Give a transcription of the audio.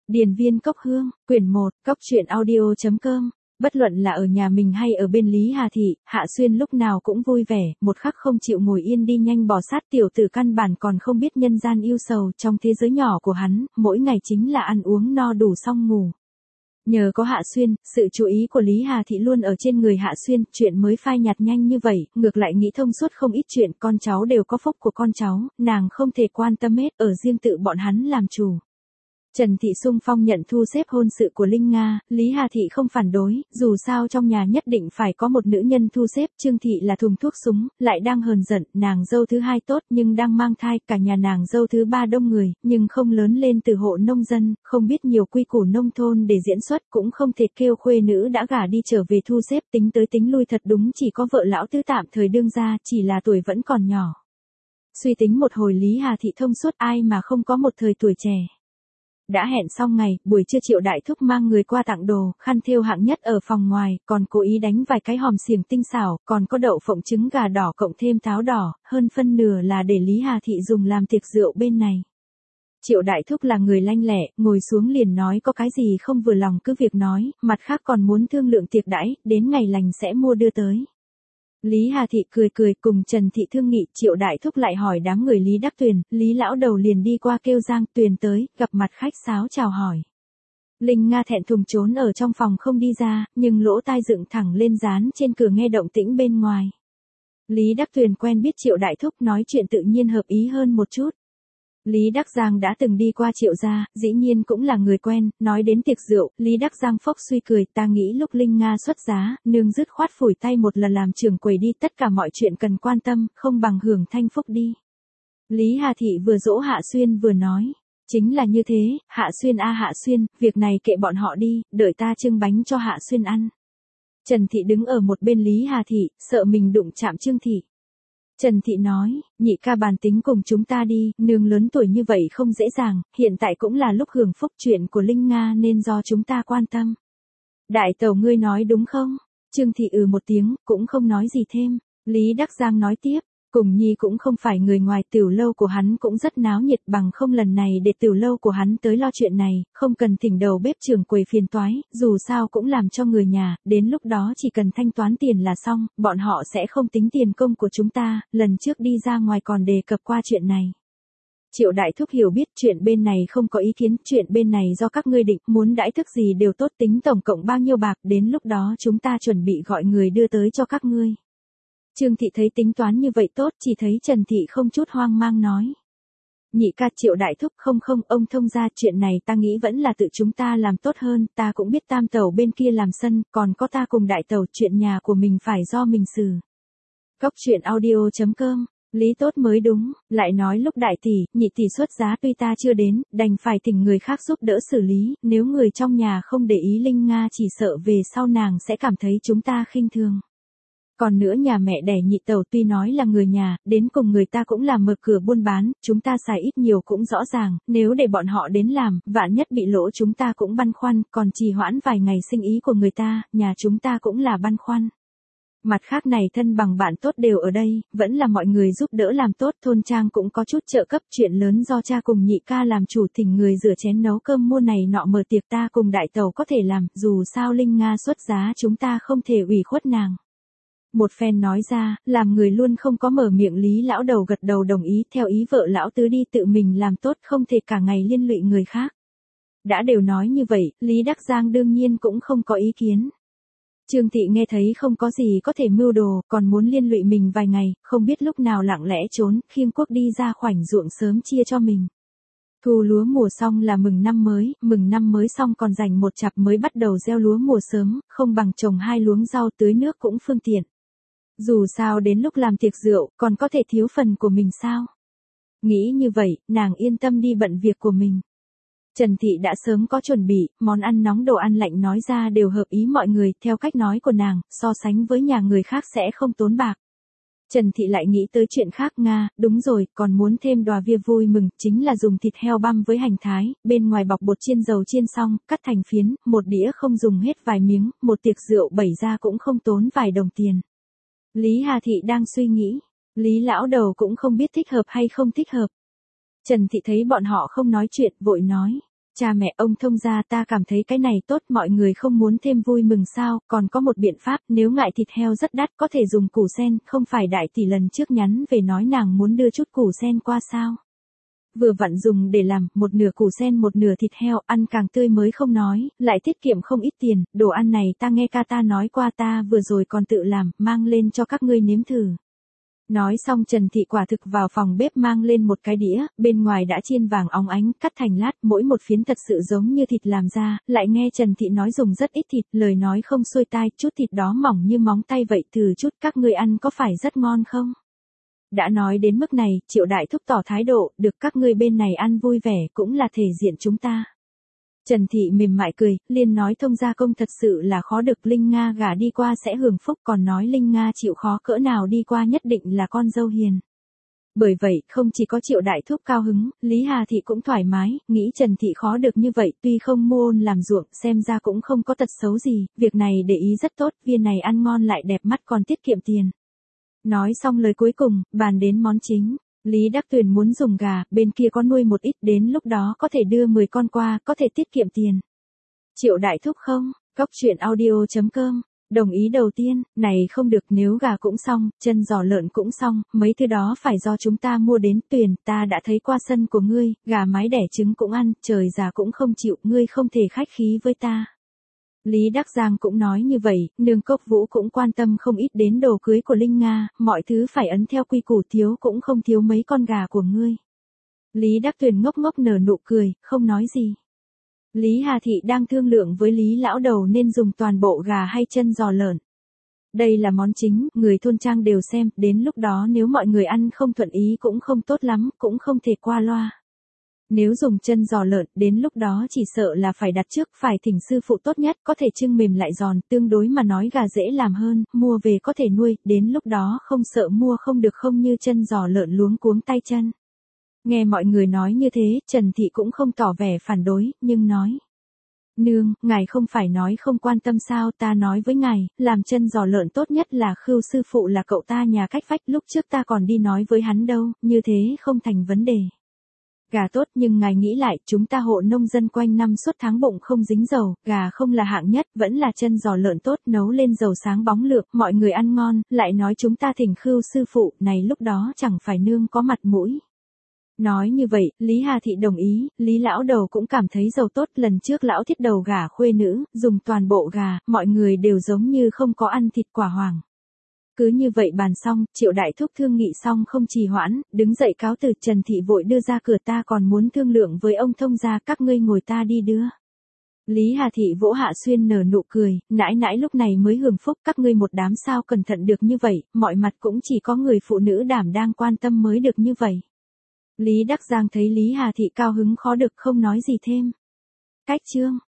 Điền viên cốc hương, quyển 1, cốc truyện audio.com. Bất luận là ở nhà mình hay ở bên Lý Hà Thị, Hạ Xuyên lúc nào cũng vui vẻ, một khắc không chịu ngồi yên đi nhanh bò sát tiểu tử căn bản còn không biết nhân gian yêu sầu trong thế giới nhỏ của hắn, mỗi ngày chính là ăn uống no đủ xong ngủ. Nhờ có Hạ Xuyên, sự chú ý của Lý Hà Thị luôn ở trên người Hạ Xuyên, chuyện mới phai nhạt nhanh như vậy, ngược lại nghĩ thông suốt không ít chuyện, con cháu đều có phúc của con cháu, nàng không thể quan tâm hết, ở riêng tự bọn hắn làm chủ. Trần Thị xung phong nhận thu xếp hôn sự của Linh Nga, Lý Hà Thị không phản đối, dù sao trong nhà nhất định phải có một nữ nhân thu xếp, Trương Thị là thùng thuốc súng, lại đang hờn giận, nàng dâu thứ hai tốt nhưng đang mang thai, cả nhà nàng dâu thứ ba đông người, nhưng không lớn lên từ hộ nông dân, không biết nhiều quy củ nông thôn để diễn xuất, cũng không thể kêu khuê nữ đã gả đi trở về thu xếp, tính tới tính lui thật đúng chỉ có vợ lão tứ tạm thời đương ra, chỉ là tuổi vẫn còn nhỏ. Suy tính một hồi Lý Hà Thị thông suốt, ai mà không có một thời tuổi trẻ. Đã hẹn xong ngày, buổi trưa Triệu Đại Thúc mang người qua tặng đồ, khăn thêu hạng nhất ở phòng ngoài, còn cố ý đánh vài cái hòm xiềng tinh xảo, còn có đậu phộng trứng gà đỏ cộng thêm táo đỏ, hơn phân nửa là để Lý Hà Thị dùng làm tiệc rượu bên này. Triệu Đại Thúc là người lanh lẹ, ngồi xuống liền nói có cái gì không vừa lòng cứ việc nói, mặt khác còn muốn thương lượng tiệc đãi, đến ngày lành sẽ mua đưa tới. Lý Hà Thị cười cười cùng Trần Thị thương nghị, Triệu Đại Thúc lại hỏi đám người Lý Đắc Tuyền, Lý lão đầu liền đi qua kêu Giang Tuyền tới, gặp mặt khách sáo chào hỏi. Linh Nga thẹn thùng trốn ở trong phòng không đi ra, nhưng lỗ tai dựng thẳng lên dán trên cửa nghe động tĩnh bên ngoài. Lý Đắc Tuyền quen biết Triệu Đại Thúc nói chuyện tự nhiên hợp ý hơn một chút. Lý Đắc Giang đã từng đi qua Triệu gia, dĩ nhiên cũng là người quen, nói đến tiệc rượu, Lý Đắc Giang phốc suy cười, ta nghĩ lúc Linh Nga xuất giá, nương dứt khoát phủi tay một lần làm trưởng quầy đi, tất cả mọi chuyện cần quan tâm, không bằng hưởng thanh phúc đi. Lý Hà Thị vừa dỗ Hạ Xuyên vừa nói, chính là như thế, Hạ Xuyên a Hạ Xuyên, việc này kệ bọn họ đi, đợi ta trưng bánh cho Hạ Xuyên ăn. Trần Thị đứng ở một bên Lý Hà Thị, sợ mình đụng chạm Trương Thị. Trần Thị nói, nhị ca bàn tính cùng chúng ta đi, nương lớn tuổi như vậy không dễ dàng, hiện tại cũng là lúc hưởng phúc, chuyện của Linh Nga nên do chúng ta quan tâm. Đại tẩu ngươi nói đúng không? Trương Thị một tiếng, cũng không nói gì thêm. Lý Đắc Giang nói tiếp, cùng nhi cũng không phải người ngoài, tiểu lâu của hắn cũng rất náo nhiệt, bằng không lần này để tiểu lâu của hắn tới lo chuyện này, không cần thỉnh đầu bếp trưởng quầy phiền toái, dù sao cũng làm cho người nhà, đến lúc đó chỉ cần thanh toán tiền là xong, bọn họ sẽ không tính tiền công của chúng ta, lần trước đi ra ngoài còn đề cập qua chuyện này. Triệu Đại Thúc hiểu biết chuyện bên này không có ý kiến, chuyện bên này do các ngươi định, muốn đãi thức gì đều tốt, tính tổng cộng bao nhiêu bạc, đến lúc đó chúng ta chuẩn bị gọi người đưa tới cho các ngươi. Trương Thị thấy tính toán như vậy tốt, chỉ thấy Trần Thị không chút hoang mang nói. Nhị ca Triệu Đại Thúc không, ông thông ra chuyện này ta nghĩ vẫn là tự chúng ta làm tốt hơn, ta cũng biết tam tẩu bên kia làm sân, còn có ta cùng đại tẩu, chuyện nhà của mình phải do mình xử. Cốc truyện audio.com, lý tốt mới đúng, lại nói lúc đại tỷ, nhị tỷ xuất giá tuy ta chưa đến, đành phải thỉnh người khác giúp đỡ xử lý, nếu người trong nhà không để ý Linh Nga chỉ sợ về sau nàng sẽ cảm thấy chúng ta khinh thường. Còn nữa nhà mẹ đẻ nhị tẩu tuy nói là người nhà, đến cùng người ta cũng là mở cửa buôn bán, chúng ta xài ít nhiều cũng rõ ràng, nếu để bọn họ đến làm, vạn nhất bị lỗ chúng ta cũng băn khoăn, còn trì hoãn vài ngày sinh ý của người ta, nhà chúng ta cũng là băn khoăn. Mặt khác này thân bằng bạn tốt đều ở đây, vẫn là mọi người giúp đỡ làm tốt, thôn trang cũng có chút trợ cấp, chuyện lớn do cha cùng nhị ca làm chủ, thỉnh người rửa chén nấu cơm mua này nọ, mở tiệc ta cùng đại tẩu có thể làm, dù sao Linh Nga xuất giá chúng ta không thể ủy khuất nàng. Một phen nói ra, làm người luôn không có mở miệng, Lý lão đầu gật đầu đồng ý, theo ý vợ lão tứ đi, tự mình làm tốt, không thể cả ngày liên lụy người khác. Đã đều nói như vậy, Lý Đắc Giang đương nhiên cũng không có ý kiến. Trương Thị nghe thấy không có gì có thể mưu đồ, còn muốn liên lụy mình vài ngày, không biết lúc nào lặng lẽ trốn, khiêng cuốc đi ra khoảnh ruộng sớm chia cho mình. Thu lúa mùa xong là mừng năm mới xong còn dành một chặp mới bắt đầu gieo lúa mùa sớm, không bằng trồng 2 luống rau, tưới nước cũng phương tiện. Dù sao đến lúc làm tiệc rượu, còn có thể thiếu phần của mình sao? Nghĩ như vậy, nàng yên tâm đi bận việc của mình. Trần Thị đã sớm có chuẩn bị, món ăn nóng đồ ăn lạnh nói ra đều hợp ý mọi người, theo cách nói của nàng, so sánh với nhà người khác sẽ không tốn bạc. Trần Thị lại nghĩ tới chuyện khác, Nga, đúng rồi, còn muốn thêm đóa bia vui mừng, chính là dùng thịt heo băm với hành thái, bên ngoài bọc bột chiên dầu chiên xong, cắt thành phiến, một đĩa không dùng hết vài miếng, một tiệc rượu bày ra cũng không tốn vài đồng tiền. Lý Hà Thị đang suy nghĩ, Lý lão đầu cũng không biết thích hợp hay không thích hợp. Trần Thị thấy bọn họ không nói chuyện, vội nói, Cha mẹ ông thông gia ta cảm thấy cái này tốt, mọi người không muốn thêm vui mừng sao, còn có một biện pháp, nếu ngại thịt heo rất đắt có thể dùng củ sen, không phải đại tỷ lần trước nhắn về nói nàng muốn đưa chút củ sen qua sao. Vừa vặn dùng để làm, một nửa củ sen một nửa thịt heo, ăn càng tươi mới không nói, lại tiết kiệm không ít tiền, đồ ăn này ta nghe ca ta nói qua, ta vừa rồi còn tự làm, mang lên cho các ngươi nếm thử. Nói xong Trần Thị quả thực vào phòng bếp mang lên một cái đĩa, bên ngoài đã chiên vàng óng ánh, cắt thành lát, mỗi một phiến thật sự giống như thịt làm ra, lại nghe Trần Thị nói dùng rất ít thịt, lời nói không xuôi tai, chút thịt đó mỏng như móng tay vậy, thử chút các ngươi ăn có phải rất ngon không? Đã nói đến mức này, Triệu Đại Thúc tỏ thái độ, được các ngươi bên này ăn vui vẻ, cũng là thể diện chúng ta. Trần Thị mềm mại cười, liền nói thông gia công thật sự là khó được, Linh Nga gả đi qua sẽ hưởng phúc, còn nói Linh Nga chịu khó cỡ nào đi qua nhất định là con dâu hiền. Bởi vậy, không chỉ có Triệu Đại Thúc cao hứng, Lý Hà Thị cũng thoải mái, nghĩ Trần Thị khó được như vậy, tuy không mua ôn làm ruộng, xem ra cũng không có tật xấu gì, việc này để ý rất tốt, viên này ăn ngon lại đẹp mắt còn tiết kiệm tiền. Nói xong lời cuối cùng, bàn đến món chính. Lý Đắc Tuyền muốn dùng gà, bên kia có nuôi một ít, đến lúc đó có thể đưa 10 con qua, có thể tiết kiệm tiền. Triệu Đại Thúc không, Cóc Truyện Audio.com, đồng ý đầu tiên, này không được, nếu gà cũng xong, chân giò lợn cũng xong, mấy thứ đó phải do chúng ta mua đến. Tuyền, ta đã thấy qua sân của ngươi, gà mái đẻ trứng cũng ăn, trời già cũng không chịu, ngươi không thể khách khí với ta. Lý Đắc Giang cũng nói như vậy, Nương Cốc Vũ cũng quan tâm không ít đến đồ cưới của Linh Nga, mọi thứ phải ấn theo quy củ, thiếu cũng không thiếu mấy con gà của ngươi. Lý Đắc Tuyền ngốc ngốc nở nụ cười, không nói gì. Lý Hà Thị đang thương lượng với Lý Lão Đầu nên dùng toàn bộ gà hay chân giò lợn. Đây là món chính, người thôn trang đều xem, đến lúc đó nếu mọi người ăn không thuận ý cũng không tốt lắm, cũng không thể qua loa. Nếu dùng chân giò lợn, đến lúc đó chỉ sợ là phải đặt trước, phải thỉnh sư phụ tốt nhất, có thể trưng mềm lại giòn, tương đối mà nói gà dễ làm hơn, mua về có thể nuôi, đến lúc đó không sợ mua không được, không như chân giò lợn luống cuống tay chân. Nghe mọi người nói như thế, Trần Thị cũng không tỏ vẻ phản đối, nhưng nói. Nương, ngài không phải nói không quan tâm sao, ta nói với ngài, làm chân giò lợn tốt nhất là Khưu sư phụ là cậu ta nhà cách vách, lúc trước ta còn đi nói với hắn đâu, như thế không thành vấn đề. Gà tốt nhưng ngài nghĩ lại, chúng ta hộ nông dân quanh năm suốt tháng bụng không dính dầu, gà không là hạng nhất, vẫn là chân giò lợn tốt, nấu lên dầu sáng bóng lượm, mọi người ăn ngon, lại nói chúng ta thỉnh Khưu sư phụ, này lúc đó chẳng phải nương có mặt mũi. Nói như vậy, Lý Hà Thị đồng ý, Lý Lão Đầu cũng cảm thấy dầu tốt, lần trước lão thiết đầu gà khuê nữ, dùng toàn bộ gà, mọi người đều giống như không có ăn thịt quả hoàng. Cứ như vậy bàn xong, Triệu Đại Thúc thương nghị xong không trì hoãn, đứng dậy cáo từ. Trần Thị vội đưa ra cửa, ta còn muốn thương lượng với ông thông gia, các ngươi ngồi ta đi đưa. Lý Hà Thị vỗ Hạ Xuyên nở nụ cười, nãi nãi lúc này mới hưởng phúc, các ngươi một đám sao cẩn thận được như vậy, mọi mặt cũng chỉ có người phụ nữ đảm đang quan tâm mới được như vậy. Lý Đắc Giang thấy Lý Hà Thị cao hứng khó được không nói gì thêm. Cách chương